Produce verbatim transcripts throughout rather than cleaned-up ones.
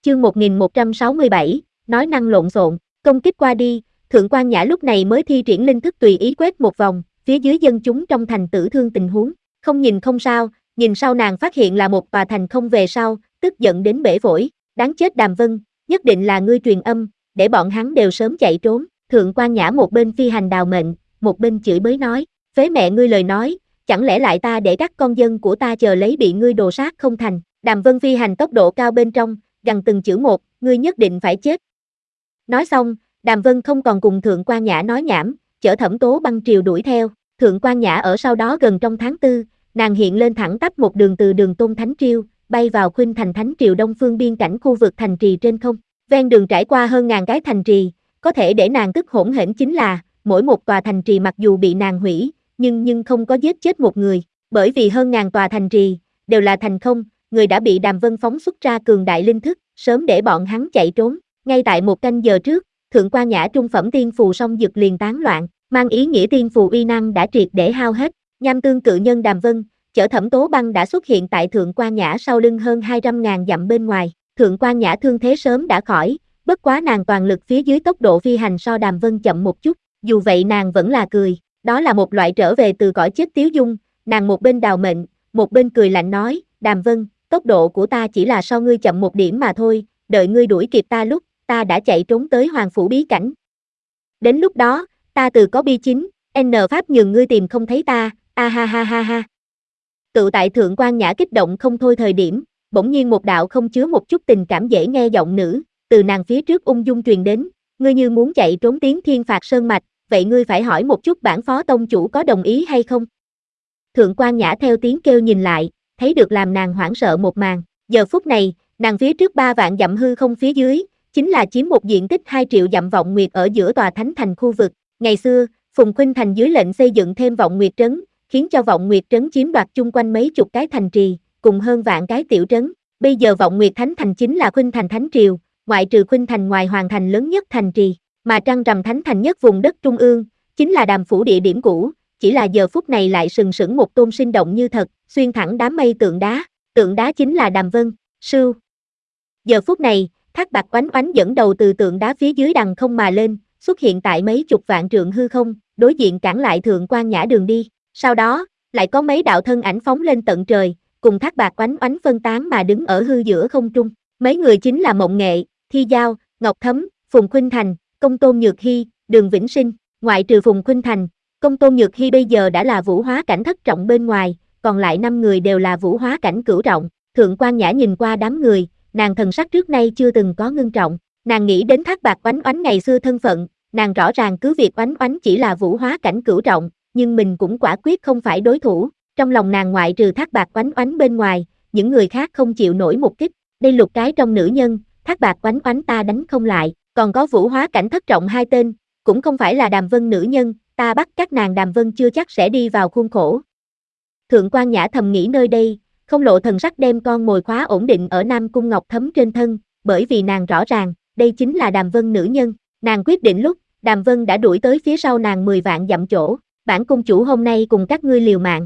Chương một nghìn một trăm sáu mươi bảy, nói năng lộn xộn, công kích qua đi, Thượng Quan Nhã lúc này mới thi triển linh thức tùy ý quét một vòng, phía dưới dân chúng trong thành tử thương tình huống, không nhìn không sao, nhìn sau nàng phát hiện là một tòa thành không về sau, tức giận đến bể phổi, đáng chết Đàm Vân, nhất định là ngươi truyền âm, để bọn hắn đều sớm chạy trốn. Thượng Quan Nhã một bên phi hành đào mệnh, một bên chửi bới nói, phế mẹ ngươi lời nói, chẳng lẽ lại ta để các con dân của ta chờ lấy bị ngươi đồ sát không thành. Đàm Vân phi hành tốc độ cao bên trong, gằn từng chữ một, ngươi nhất định phải chết. Nói xong, Đàm Vân không còn cùng Thượng Quan Nhã nói nhảm, chở Thẩm Tố Băng triều đuổi theo. Thượng Quan Nhã ở sau đó gần trong tháng tư, nàng hiện lên thẳng tắp một đường từ đường Tôn Thánh Triều, bay vào Khuynh Thành Thánh Triều đông phương biên cảnh khu vực thành trì trên không. Ven đường trải qua hơn ngàn cái thành trì, có thể để nàng tức hỗn hển chính là, mỗi một tòa thành trì mặc dù bị nàng hủy, nhưng nhưng không có giết chết một người, bởi vì hơn ngàn tòa thành trì, đều là thành không, người đã bị Đàm Vân phóng xuất ra cường đại linh thức, sớm để bọn hắn chạy trốn. Ngay tại một canh giờ trước, Thượng Quan Nhã trung phẩm tiên phù song dực liền tán loạn, mang ý nghĩa tiên phù uy năng đã triệt để hao hết. Nham tương cự nhân Đàm Vân, chở Thẩm Tố Băng đã xuất hiện tại Thượng Quan Nhã sau lưng hơn hai trăm ngàn dặm bên ngoài. Thượng Quan Nhã thương thế sớm đã khỏi, bất quá nàng toàn lực phía dưới tốc độ phi hành so Đàm Vân chậm một chút, dù vậy nàng vẫn là cười, đó là một loại trở về từ cõi chết tiếu dung, nàng một bên đào mệnh, một bên cười lạnh nói, Đàm Vân, tốc độ của ta chỉ là so ngươi chậm một điểm mà thôi, đợi ngươi đuổi kịp ta lúc, ta đã chạy trốn tới Hoàng Phủ Bí Cảnh. Đến lúc đó, ta từ có bi chín, N Pháp nhường ngươi tìm không thấy ta, a ha ha ha ha. Tự tại Thượng Quan Nhã kích động không thôi thời điểm, bỗng nhiên một đạo không chứa một chút tình cảm dễ nghe giọng nữ, từ nàng phía trước ung dung truyền đến, ngươi như muốn chạy trốn tiến Thiên Phạt Sơn Mạch, vậy ngươi phải hỏi một chút bản phó tông chủ có đồng ý hay không. Thượng Quan Nhã theo tiếng kêu nhìn lại, thấy được làm nàng hoảng sợ một màn, giờ phút này, nàng phía trước ba vạn dặm hư không phía dưới, chính là chiếm một diện tích hai triệu dặm vọng nguyệt ở giữa tòa thánh thành khu vực. Ngày xưa, Phùng Khuynh Thành dưới lệnh xây dựng thêm vọng nguyệt trấn, khiến cho vọng nguyệt trấn chiếm đoạt chung quanh mấy chục cái thành trì, cùng hơn vạn cái tiểu trấn. Bây giờ vọng nguyệt thánh thành chính là Khuynh Thành Thánh Triều, ngoại trừ Khuynh Thành ngoài hoàn thành lớn nhất thành trì, mà trăng rằm thánh thành nhất vùng đất trung ương, chính là Đàm Phủ địa điểm cũ, chỉ là giờ phút này lại sừng sững một tôn sinh động như thật, xuyên thẳng đám mây tượng đá, tượng đá chính là Đàm Vân, sưu. Giờ phút này, Thác Bạc Oánh Oánh dẫn đầu từ tượng đá phía dưới đằng không mà lên, xuất hiện tại mấy chục vạn trượng hư không, đối diện cản lại Thượng Quan Nhã đường đi. Sau đó, lại có mấy đạo thân ảnh phóng lên tận trời, cùng Thác Bạc Oánh Oánh phân tán mà đứng ở hư giữa không trung. Mấy người chính là Mộng Nghệ, Thi Giao, Ngọc Thấm, Phùng Khuynh Thành, Công Tôn Nhược Hy, Đường Vĩnh Sinh. Ngoại trừ Phùng Khuynh Thành, Công Tôn Nhược Hy bây giờ đã là vũ hóa cảnh thất trọng bên ngoài, còn lại năm người đều là vũ hóa cảnh cửu trọng. Thượng Quan Nhã nhìn qua đám người, nàng thần sắc trước nay chưa từng có ngưng trọng, nàng nghĩ đến Thác Bạc Oánh Oánh ngày xưa thân phận, nàng rõ ràng cứ việc Oánh Oánh chỉ là vũ hóa cảnh cửu trọng, nhưng mình cũng quả quyết không phải đối thủ. Trong lòng nàng ngoại trừ Thác Bạc Oánh Oánh bên ngoài, những người khác không chịu nổi một kích. Đây lục cái trong nữ nhân, Thác Bạc Oánh Oánh ta đánh không lại, còn có vũ hóa cảnh thất trọng hai tên, cũng không phải là Đàm Vân nữ nhân, ta bắt các nàng Đàm Vân chưa chắc sẽ đi vào khuôn khổ. Thượng Quan Nhã thầm nghĩ nơi đây, không lộ thần sắc đem con mồi khóa ổn định ở Nam Cung Ngọc Thấm trên thân, bởi vì nàng rõ ràng, đây chính là Đàm Vân nữ nhân. Nàng quyết định lúc, Đàm Vân đã đuổi tới phía sau nàng mười vạn dặm chỗ, bản cung chủ hôm nay cùng các ngươi liều mạng.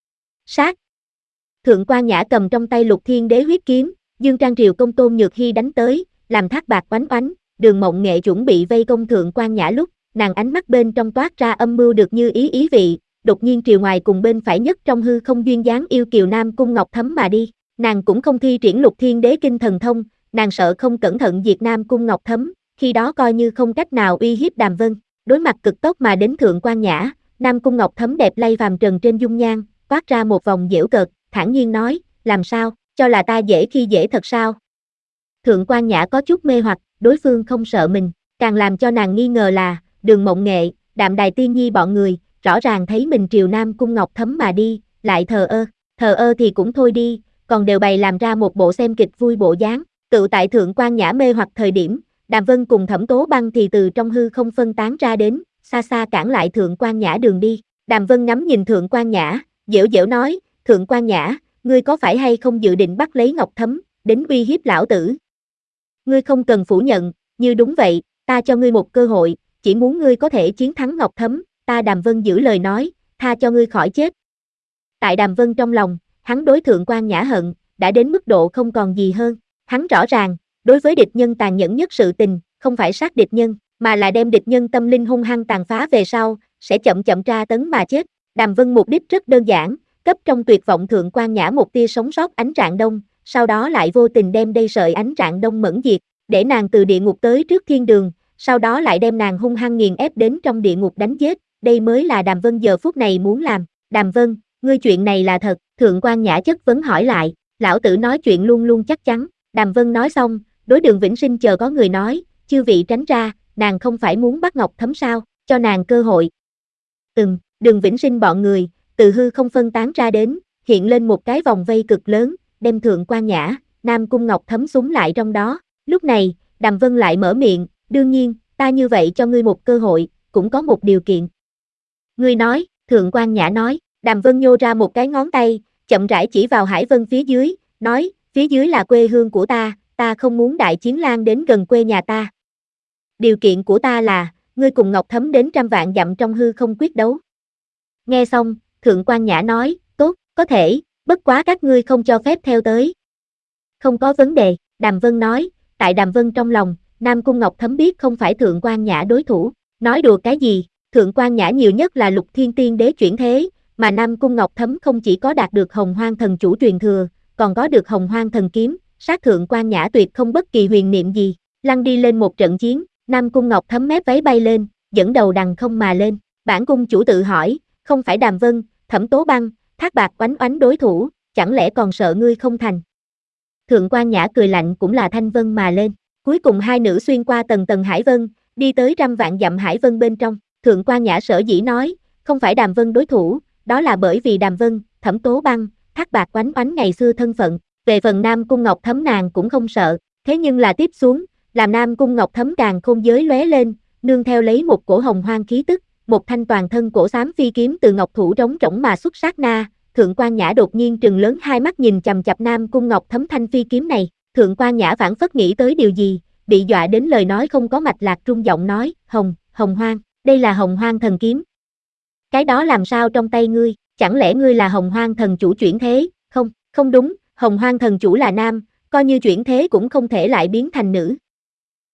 Sát. Thượng Quan Nhã cầm trong tay Lục Thiên Đế huyết kiếm, Dương Trang Triều Công Tôn Nhược Hy đánh tới, làm Thác Bạc Oánh Oánh, Đường Mộng Nghệ chuẩn bị vây công Thượng Quan Nhã lúc, nàng ánh mắt bên trong toát ra âm mưu được như ý ý vị, đột nhiên triều ngoài cùng bên phải nhất trong hư không duyên dáng yêu kiều Nam Cung Ngọc Thấm mà đi, nàng cũng không thi triển Lục Thiên Đế kinh thần thông, nàng sợ không cẩn thận diệt Nam Cung Ngọc Thấm, khi đó coi như không cách nào uy hiếp Đàm Vân. Đối mặt cực tốc mà đến Thượng Quan Nhã, Nam Cung Ngọc Thấm đẹp lay phàm trần trên dung nhan, toát ra một vòng giễu cợt, thản nhiên nói, làm sao, cho là ta dễ khi dễ thật sao? Thượng Quan Nhã có chút mê hoặc, đối phương không sợ mình, càng làm cho nàng nghi ngờ là, Đường Mộng Nghệ, Đạm Đài Tiên Nhi bọn người, rõ ràng thấy mình triều Nam Cung Ngọc Thấm mà đi, lại thờ ơ, thờ ơ thì cũng thôi đi, còn đều bày làm ra một bộ xem kịch vui bộ dáng. Tự tại Thượng Quan Nhã mê hoặc thời điểm, Đàm Vân cùng Thẩm Tố Băng thì từ trong hư không phân tán ra đến, xa xa cản lại Thượng Quan Nhã đường đi. Đàm Vân ngắm nhìn Thượng Quan Nhã, dễu dễu nói, Thượng Quan Nhã, ngươi có phải hay không dự định bắt lấy Ngọc Thấm, đến uy hiếp lão tử? Ngươi không cần phủ nhận, như đúng vậy, ta cho ngươi một cơ hội, chỉ muốn ngươi có thể chiến thắng Ngọc Thấm, ta Đàm Vân giữ lời nói, tha cho ngươi khỏi chết. Tại Đàm Vân trong lòng, hắn đối Thượng Quan Nhã hận, đã đến mức độ không còn gì hơn, hắn rõ ràng, đối với địch nhân tàn nhẫn nhất sự tình, không phải sát địch nhân, mà là đem địch nhân tâm linh hung hăng tàn phá về sau, sẽ chậm chậm tra tấn mà chết. Đàm Vân mục đích rất đơn giản, cấp trong tuyệt vọng Thượng Quan Nhã một tia sống sót ánh rạng đông, sau đó lại vô tình đem đây sợi ánh rạng đông mẫn diệt, để nàng từ địa ngục tới trước thiên đường, sau đó lại đem nàng hung hăng nghiền ép đến trong địa ngục đánh giết, đây mới là Đàm Vân giờ phút này muốn làm. Đàm Vân, ngươi chuyện này là thật? Thượng Quan Nhã chất vấn hỏi lại, lão tử nói chuyện luôn luôn chắc chắn. Đàm Vân nói xong, đối Đường Vĩnh Sinh chờ có người nói, chư vị tránh ra, nàng không phải muốn bắt Ngọc Thấm sao, cho nàng cơ hội. Ừm, Đường Vĩnh Sinh bọn người, từ hư không phân tán ra đến, hiện lên một cái vòng vây cực lớn, đem Thượng Quan Nhã, Nam Cung Ngọc Thấm súng lại trong đó. Lúc này, Đàm Vân lại mở miệng, đương nhiên, ta như vậy cho ngươi một cơ hội, cũng có một điều kiện. Ngươi nói, Thượng Quan Nhã nói, Đàm Vân nhô ra một cái ngón tay, chậm rãi chỉ vào Hải Vân phía dưới, nói, phía dưới là quê hương của ta, ta không muốn đại chiến lan đến gần quê nhà ta. Điều kiện của ta là, ngươi cùng Ngọc Thấm đến trăm vạn dặm trong hư không quyết đấu. Nghe xong, Thượng Quan Nhã nói, tốt, có thể, bất quá các ngươi không cho phép theo tới. Không có vấn đề, Đàm Vân nói, tại Đàm Vân trong lòng, Nam Cung Ngọc Thấm biết không phải Thượng Quan Nhã đối thủ, nói đùa cái gì, Thượng Quan Nhã nhiều nhất là Lục Thiên Tiên Đế chuyển thế, mà Nam Cung Ngọc Thấm không chỉ có đạt được Hồng Hoang Thần Chủ truyền thừa, còn có được Hồng Hoang Thần Kiếm, sát Thượng Quan Nhã tuyệt không bất kỳ huyền niệm gì, lăn đi lên một trận chiến, Nam Cung Ngọc Thấm mép váy bay lên, dẫn đầu đằng không mà lên, bản cung chủ tự hỏi, không phải Đàm Vân, Thẩm Tố Băng, Thác Bạt Oánh Oánh đối thủ, chẳng lẽ còn sợ ngươi không thành. Thượng Quan Nhã cười lạnh cũng là thanh vân mà lên, cuối cùng hai nữ xuyên qua tầng tầng hải vân, đi tới trăm vạn dặm hải vân bên trong, Thượng Quan Nhã sở dĩ nói, không phải Đàm Vân đối thủ, đó là bởi vì Đàm Vân, Thẩm Tố Băng, Thác Bạt Oánh Oánh ngày xưa thân phận, về phần Nam Cung Ngọc Thấm nàng cũng không sợ, thế nhưng là tiếp xuống, làm Nam Cung Ngọc Thấm càng khôn giới lóe lên, nương theo lấy một cổ hồng hoang khí tức, một thanh toàn thân cổ xám phi kiếm từ ngọc thủ trống rỗng mà xuất sát na, Thượng Quan Nhã đột nhiên trừng lớn hai mắt nhìn chằm chằm Nam Cung Ngọc Thấm thanh phi kiếm này, Thượng Quan Nhã phảng phất nghĩ tới điều gì, bị dọa đến lời nói không có mạch lạc trung giọng nói, hồng, hồng hoang, đây là Hồng Hoang thần kiếm. Cái đó làm sao trong tay ngươi, chẳng lẽ ngươi là Hồng Hoang thần chủ chuyển thế, không, không đúng, Hồng Hoang thần chủ là nam, coi như chuyển thế cũng không thể lại biến thành nữ,